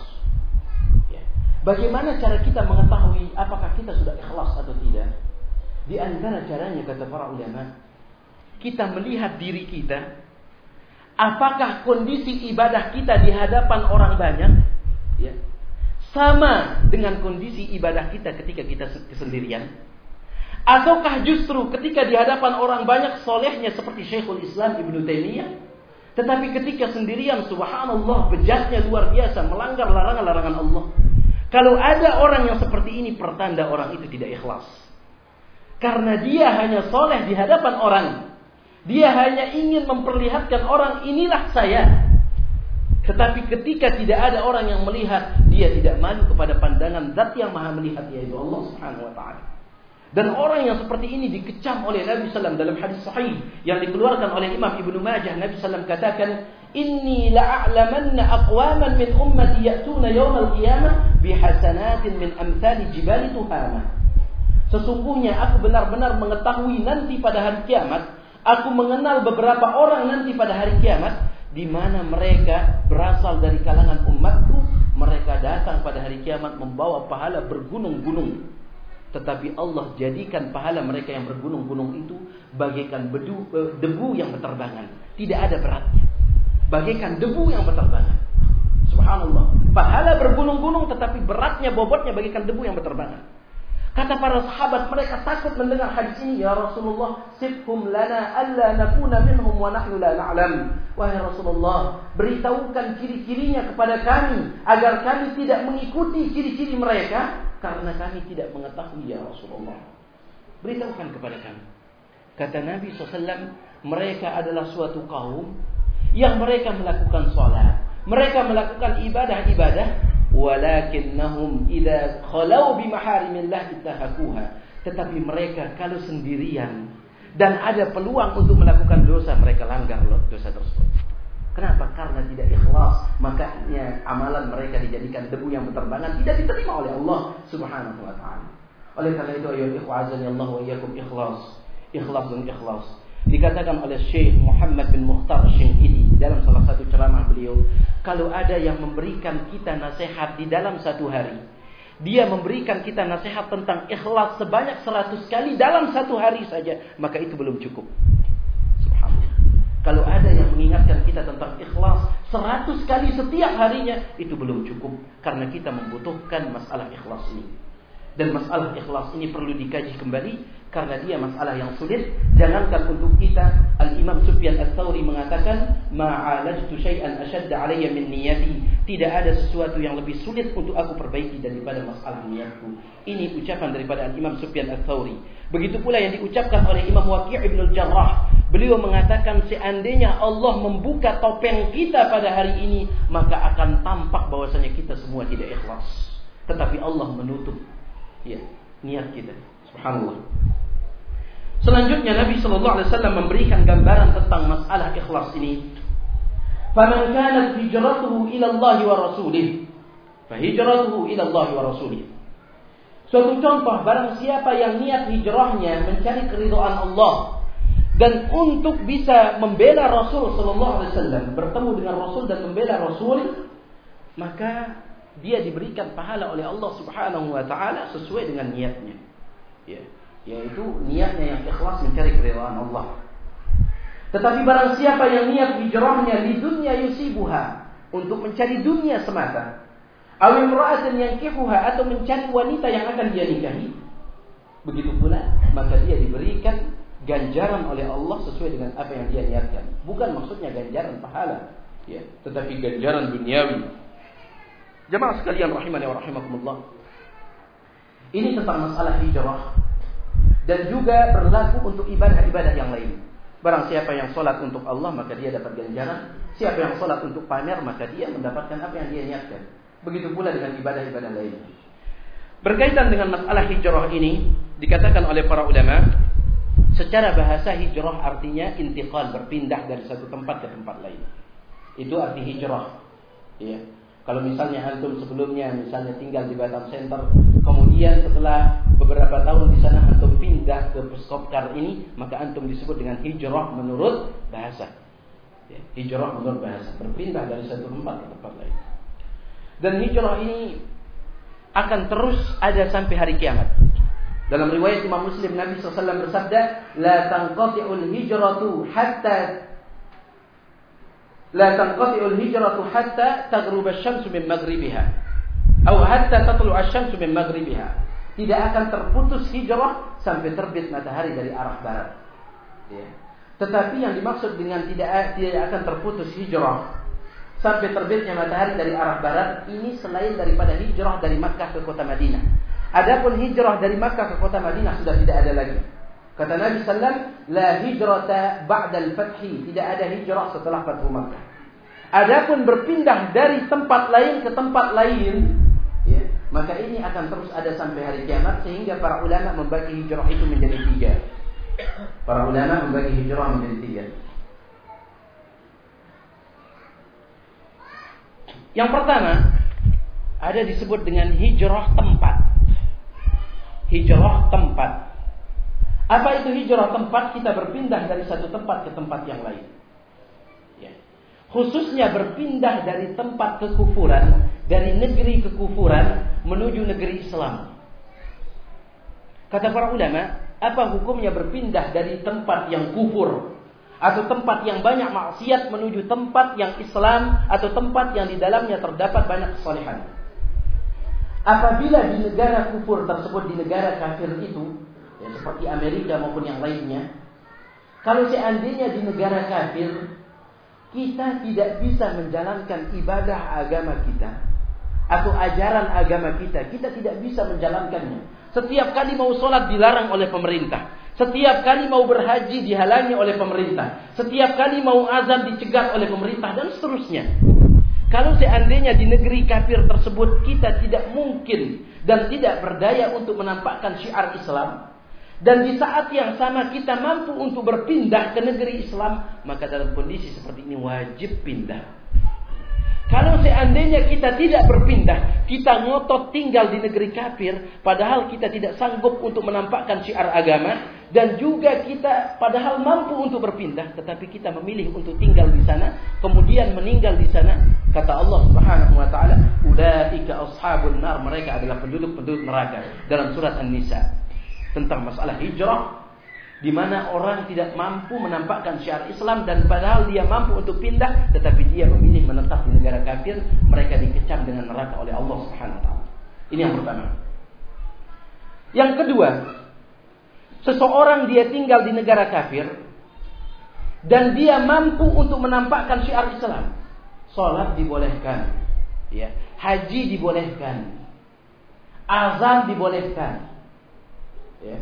Ya. Bagaimana cara kita mengetahui apakah kita sudah ikhlas atau tidak? Di antara caranya, kata para ulama, kita melihat diri kita, apakah kondisi ibadah kita di hadapan orang banyak, ya, sama dengan kondisi ibadah kita ketika kita kesendirian, ataukah justru ketika di hadapan orang banyak solehnya seperti Syekhul Islam Ibnu Taimiyah, tetapi ketika sendirian, subhanallah, bejatnya luar biasa, melanggar larangan-larangan Allah. Kalau ada orang yang seperti ini, pertanda orang itu tidak ikhlas. Karena dia hanya soleh di hadapan orang. Dia hanya ingin memperlihatkan orang, inilah saya. Tetapi ketika tidak ada orang yang melihat, dia tidak malu kepada pandangan zat yang maha melihat, yaitu Allah subhanahu wa ta'ala. Dan orang yang seperti ini dikecam oleh Nabi sallallahu alaihi wasallam dalam hadis sahih yang dikeluarkan oleh Imam Ibnu Majah. Nabi sallallahu alaihi wasallam katakan, "Inni la'alamanna aqwaman min ummati ya'tuna yawmal qiyamah bihasanatin min amthali jibali Tuhama." Sesungguhnya aku benar-benar mengetahui nanti pada hari kiamat, aku mengenal beberapa orang nanti pada hari kiamat di mana mereka berasal dari kalangan umatku, mereka datang pada hari kiamat membawa pahala bergunung-gunung. Tetapi Allah jadikan pahala mereka yang bergunung-gunung itu bagaikan bedu, debu yang berterbangan. Tidak ada beratnya. Bagaikan debu yang berterbangan. Subhanallah. Pahala bergunung-gunung tetapi beratnya, bobotnya bagaikan debu yang berterbangan. Kata para sahabat, mereka takut mendengar hadis ini. Ya Rasulullah, sifhum lana alla nakuna minhum wa nahnu la na'lam. Wahai Rasulullah, beritahukan ciri-cirinya kepada kami agar kami tidak mengikuti ciri-ciri mereka, karena kami tidak mengetahui ya Rasulullah. Beritahukan kepada kami. Kata Nabi shallallahu alaihi wasallam, mereka adalah suatu kaum yang mereka melakukan salat, mereka melakukan ibadah-ibadah, walakinnahum idza khalau bi maharimillah ittahakuha. Tetapi mereka kalau sendirian dan ada peluang untuk melakukan dosa, mereka langgar dosa tersebut. Kenapa? Karena tidak ikhlas. Makanya amalan mereka dijadikan debu yang berterbangan, tidak diterima oleh Allah Subhanahu wa taala. Oleh karena itu, ayo ikhwah azani Allah wa iyyakum, ikhlas. Ikhlas dan ikhlas. Dikatakan oleh Syekh Muhammad bin Mukhtar Syinqiti dalam salah satu ceramah beliau, kalau ada yang memberikan kita nasihat di dalam satu hari, dia memberikan kita nasihat tentang ikhlas sebanyak seratus kali dalam satu hari saja, maka itu belum cukup. Subhanallah. Kalau ada yang mengingatkan kita tentang ikhlas seratus kali setiap harinya, itu belum cukup, karena kita membutuhkan masalah ikhlas ini. Dan masalah ikhlas ini perlu dikaji kembali, karena dia masalah yang sulit. Jangankan untuk kita, Al-Imam Sufyan Ats-Tsauri mengatakan, ma'alajtu syai'an ashadda 'alayya min niyati. Tidak ada sesuatu yang lebih sulit untuk aku perbaiki daripada masalah niatku. Ini ucapan daripada Al-Imam Sufyan Ats-Tsauri. Begitu pula yang diucapkan oleh Imam Waqi' Ibn al-Jarrah. Beliau mengatakan, seandainya Allah membuka topeng kita pada hari ini, maka akan tampak bahwasanya kita semua tidak ikhlas. Tetapi Allah menutup ya niat kita. Subhanallah. Selanjutnya Nabi sallallahu alaihi wasallam memberikan gambaran tentang masalah ikhlas ini. Faman kanat hijratuhu ila Allah wa rasulih, fa hijratuhu ila Allah wa rasulih. Suatu contoh, barang siapa yang niat hijrahnya mencari keridhaan Allah dan untuk bisa membela Rasul sallallahu alaihi wasallam, bertemu dengan Rasul dan membela Rasul, maka dia diberikan pahala oleh Allah Subhanahu wa taala sesuai dengan niatnya. Ya, yaitu niatnya yang ikhlas mencari keridhaan Allah. Tetapi barang siapa yang niat hijrahnya di dunia yusibuha, untuk mencari dunia semata, aw imra'atan yankihuha, atau mencari wanita yang akan dia nikahi, begitu pula maka dia diberikan ganjaran oleh Allah sesuai dengan apa yang dia niatkan. Bukan maksudnya ganjaran pahala, ya, tetapi ganjaran duniawi. Jemaah sekalian rahimani wa rahimakumullah. Ini tentang masalah hijrah, dan juga berlaku untuk ibadah-ibadah yang lain. Barang siapa yang sholat untuk Allah, maka dia dapat ganjaran. Siapa yang sholat untuk pamer, maka dia mendapatkan apa yang dia niatkan. Begitu pula dengan ibadah-ibadah lain. Berkaitan dengan masalah hijrah ini, dikatakan oleh para ulama, secara bahasa hijrah artinya intiqal, berpindah dari satu tempat ke tempat lain. Itu arti hijrah. Ya. Kalau misalnya antum sebelumnya misalnya tinggal di Batam Center, kemudian setelah beberapa tahun di sana antum pindah ke Puskopkar ini, maka antum disebut dengan hijrah menurut bahasa. Ya, hijrah menurut bahasa, berpindah dari satu tempat ke tempat lain. Dan hijrah ini akan terus ada sampai hari kiamat. Dalam riwayat Imam Muslim, Nabi sallallahu alaihi wasallam bersabda, "La tanqati'ul hijratu hatta La tanqati'ul hijratu hatta taghruba asy-syamsu min maghribiha atau hatta tatlu'a asy-syamsu min maghribiha." Tidak akan terputus hijrah sampai terbit matahari dari arah barat. Ya. Tetapi yang dimaksud dengan tidak tidak akan terputus hijrah sampai terbitnya matahari dari arah barat, ini selain daripada hijrah dari Makkah ke kota Madinah. Adapun hijrah dari Makkah ke kota Madinah sudah tidak ada lagi. Kata Nabi sallallahu alaihi wasallam, la hijrata ba'da al-fathi, tidak ada hijrah setelah Fathu Makkah. Adapun berpindah dari tempat lain ke tempat lain, ya, maka ini akan terus ada sampai hari kiamat, sehingga para ulama membagi hijrah itu menjadi tiga. Para ulama membagi hijrah menjadi tiga. Yang pertama, ada disebut dengan hijrah tempat. Hijrah tempat. Apa itu hijrah tempat? Kita berpindah dari satu tempat ke tempat yang lain. Ya. Khususnya berpindah dari tempat kekufuran, dari negeri kekufuran menuju negeri Islam. Kata para ulama, apa hukumnya berpindah dari tempat yang kufur atau tempat yang banyak maksiat menuju tempat yang Islam atau tempat yang di dalamnya terdapat banyak kesalehan? Apabila di negara kufur tersebut, di negara kafir itu, ya, seperti Amerika maupun yang lainnya, kalau seandainya di negara kafir kita tidak bisa menjalankan ibadah agama kita atau ajaran agama kita, kita tidak bisa menjalankannya. Setiap kali mau sholat dilarang oleh pemerintah, setiap kali mau berhaji dihalangi oleh pemerintah, setiap kali mau azan dicegat oleh pemerintah, dan seterusnya. Kalau seandainya di negeri kafir tersebut kita tidak mungkin dan tidak berdaya untuk menampakkan syiar Islam, dan di saat yang sama kita mampu untuk berpindah ke negeri Islam, maka dalam kondisi seperti ini wajib pindah. Kalau seandainya kita tidak berpindah, kita ngotot tinggal di negeri kafir, padahal kita tidak sanggup untuk menampakkan syiar agama, dan juga kita padahal mampu untuk berpindah, tetapi kita memilih untuk tinggal di sana, kemudian meninggal di sana, kata Allah Subhanahu wa taala, ulaika ashabun nar, mereka adalah penduduk-penduduk neraka, dalam surat An-Nisa, tentang masalah hijrah, di mana orang tidak mampu menampakkan syiar Islam, dan padahal dia mampu untuk pindah, tetapi dia memilih menetap di negara kafir, mereka dikecam dengan neraka oleh Allah Subhanahu wa taala. Ini yang pertama. Yang kedua, seseorang dia tinggal di negara kafir dan dia mampu untuk menampakkan syiar Islam. Salat dibolehkan, ya, haji dibolehkan, azan dibolehkan, ya.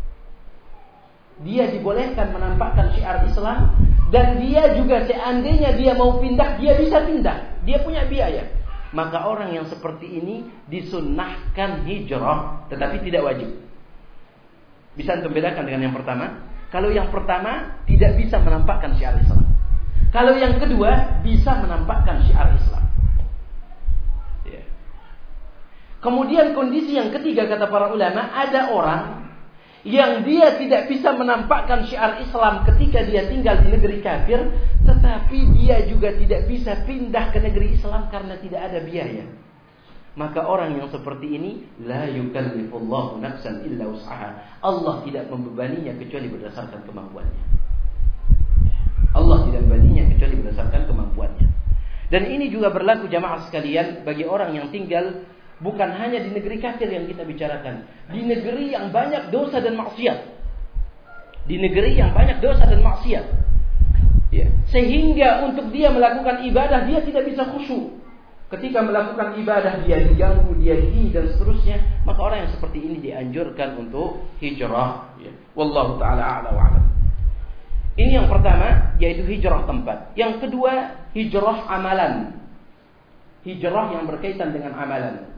Dia dibolehkan menampakkan syiar Islam, dan dia juga seandainya dia mau pindah, dia bisa pindah, dia punya biaya. Maka orang yang seperti ini disunnahkan hijrah, tetapi tidak wajib. Bisa antum bedakan dengan yang pertama? Kalau yang pertama tidak bisa menampakkan syiar Islam, kalau yang kedua bisa menampakkan syiar Islam, ya. Kemudian kondisi yang ketiga, kata para ulama, ada orang yang dia tidak bisa menampakkan syiar Islam ketika dia tinggal di negeri kafir, tetapi dia juga tidak bisa pindah ke negeri Islam karena tidak ada biaya. Maka orang yang seperti ini, la yukallifullahu nafsan illa wus'aha, Allah tidak membebaninya kecuali berdasarkan kemampuannya. Allah tidak membebaninya kecuali berdasarkan kemampuannya. Dan ini juga berlaku jamaah sekalian bagi orang yang tinggal bukan hanya di negeri kafir yang kita bicarakan, di negeri yang banyak dosa dan maksiat, di negeri yang banyak dosa dan maksiat, ya. Sehingga untuk dia melakukan ibadah dia tidak bisa khusyuk. Ketika melakukan ibadah dia diganggu, dia ini dan seterusnya, maka orang yang seperti ini dianjurkan untuk hijrah, ya. Wallahu taala a'la wa a'lam. Ini yang pertama, yaitu hijrah tempat. Yang kedua, hijrah amalan. Hijrah yang berkaitan dengan amalan.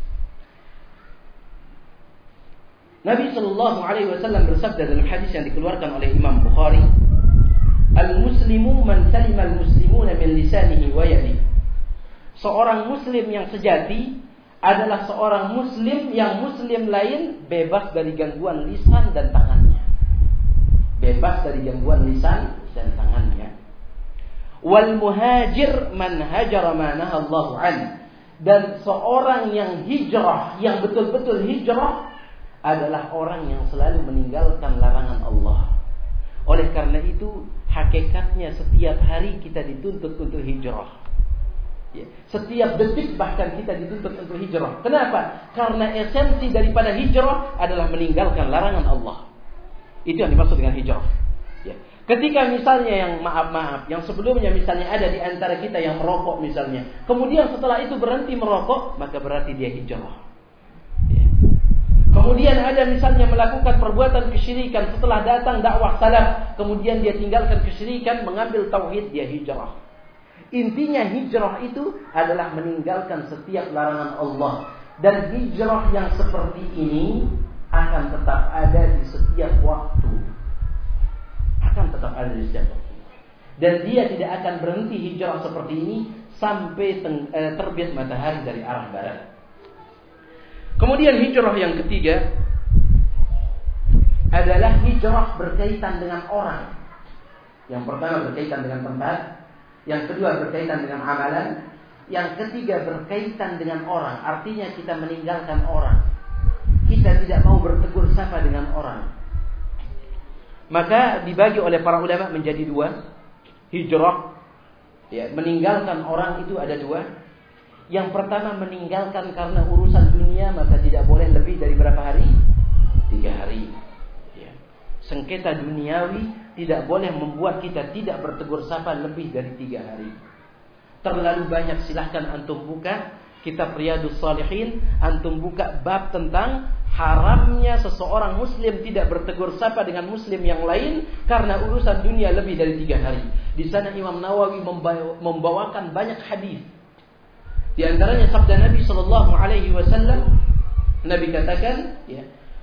Nabi sallallahu alaihi wasallam bersabda dalam hadis yang dikeluarkan oleh Imam Bukhari, "Al-muslimu man salima al-muslimuna min lisanihi wa yadihi." Seorang muslim yang sejati adalah seorang muslim yang muslim lain bebas dari gangguan lisan dan tangannya. Bebas dari gangguan lisan dan tangannya. Wal muhajir man hajara ma nahallahu an. Dan seorang yang hijrah, yang betul-betul hijrah, adalah orang yang selalu meninggalkan larangan Allah. Oleh karena itu, hakikatnya setiap hari kita dituntut untuk hijrah, ya. Setiap detik bahkan kita dituntut untuk hijrah. Kenapa? Karena esensi daripada hijrah adalah meninggalkan larangan Allah. Itu yang dimaksud dengan hijrah, ya. Ketika misalnya yang maaf-maaf, yang sebelumnya misalnya ada di antara kita yang merokok misalnya, kemudian setelah itu berhenti merokok, maka berarti dia hijrah. Kemudian ada misalnya melakukan perbuatan kesyirikan, setelah datang dakwah salaf, kemudian dia tinggalkan kesyirikan, mengambil tauhid, dia hijrah. Intinya hijrah itu adalah meninggalkan setiap larangan Allah. Dan hijrah yang seperti ini akan tetap ada di setiap waktu. Akan tetap ada di setiap waktu. Dan dia tidak akan berhenti hijrah seperti ini sampai teng- eh, terbit matahari dari arah barat. Kemudian hijrah yang ketiga adalah hijrah berkaitan dengan orang. Yang pertama berkaitan dengan tempat, yang kedua berkaitan dengan amalan, yang ketiga berkaitan dengan orang. Artinya kita meninggalkan orang. Kita tidak mau bertegur sapa dengan orang. Maka dibagi oleh para ulama menjadi dua. Hijrah, ya, meninggalkan orang itu ada dua. Yang pertama, meninggalkan karena urusan dunia, maka tidak boleh lebih dari berapa hari? Tiga hari. Ya. Sengketa duniawi tidak boleh membuat kita tidak bertegur sapa lebih dari tiga hari. Terlalu banyak, silahkan antum buka kitab Riyadhus Shalihin, antum buka bab tentang haramnya seseorang muslim tidak bertegur sapa dengan muslim yang lain karena urusan dunia lebih dari tiga hari. Di sana Imam Nawawi membawakan banyak hadis. Di antaranya sabda Nabi sallallahu alaihi wasallam, Nabi katakan, ya,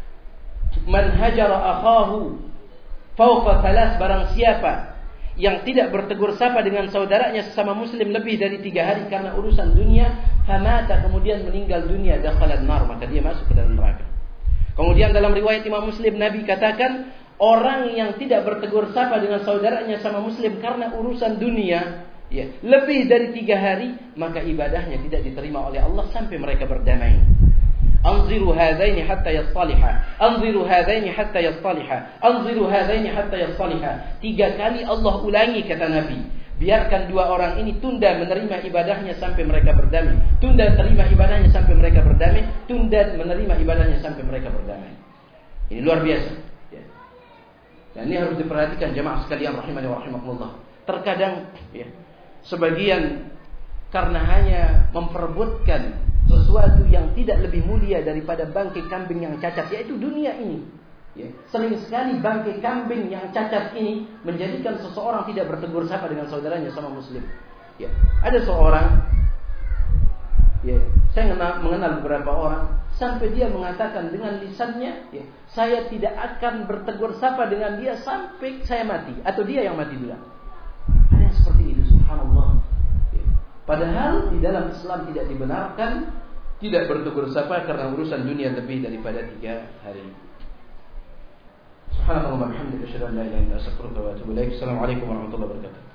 man hajara akhahu fawqa thalas, barang siapa yang tidak bertegur sapa dengan saudaranya sesama muslim lebih dari tiga hari karena urusan dunia, famata, kemudian meninggal dunia, dakhalan nar, maka dia masuk ke dalam neraka. Kemudian dalam riwayat Imam Muslim, Nabi katakan, orang yang tidak bertegur sapa dengan saudaranya sama muslim karena urusan dunia, ya, lebih dari tiga hari, maka ibadahnya tidak diterima oleh Allah sampai mereka berdamai. Anziru hadaini hatta yastaliha, anziru hadaini hatta yastaliha, anziru hadaini hatta yastaliha. Tiga kali Allah ulangi, kata Nabi, biarkan dua orang ini tunda menerima ibadahnya sampai mereka berdamai, tunda terima ibadahnya sampai mereka berdamai, tunda menerima ibadahnya sampai mereka berdamai. Ini luar biasa, ya. Dan ini harus diperhatikan jemaah sekalian rahimani wa rahimakumullah. Terkadang, ya, sebagian karena hanya memperebutkan sesuatu yang tidak lebih mulia daripada bangkai kambing yang cacat, yaitu dunia ini, ya, sering sekali bangkai kambing yang cacat ini menjadikan seseorang tidak bertegur sapa dengan saudaranya sama muslim. Ya, ada seorang, ya, saya mengenal beberapa orang, sampai dia mengatakan dengan lisannya, ya, saya tidak akan bertegur sapa dengan dia sampai saya mati, atau dia yang mati dulu. Ada yang seperti itu, subhanallah. Ya. Padahal di dalam Islam tidak dibenarkan tidak bertegur sapa karena urusan dunia lebih daripada tiga hari. Subhanallah wa bihamdihi, asyhadu an la ilaha illa anta, astaghfiruka wa atubu ilaik. Assalamualaikum warahmatullahi wabarakatuh.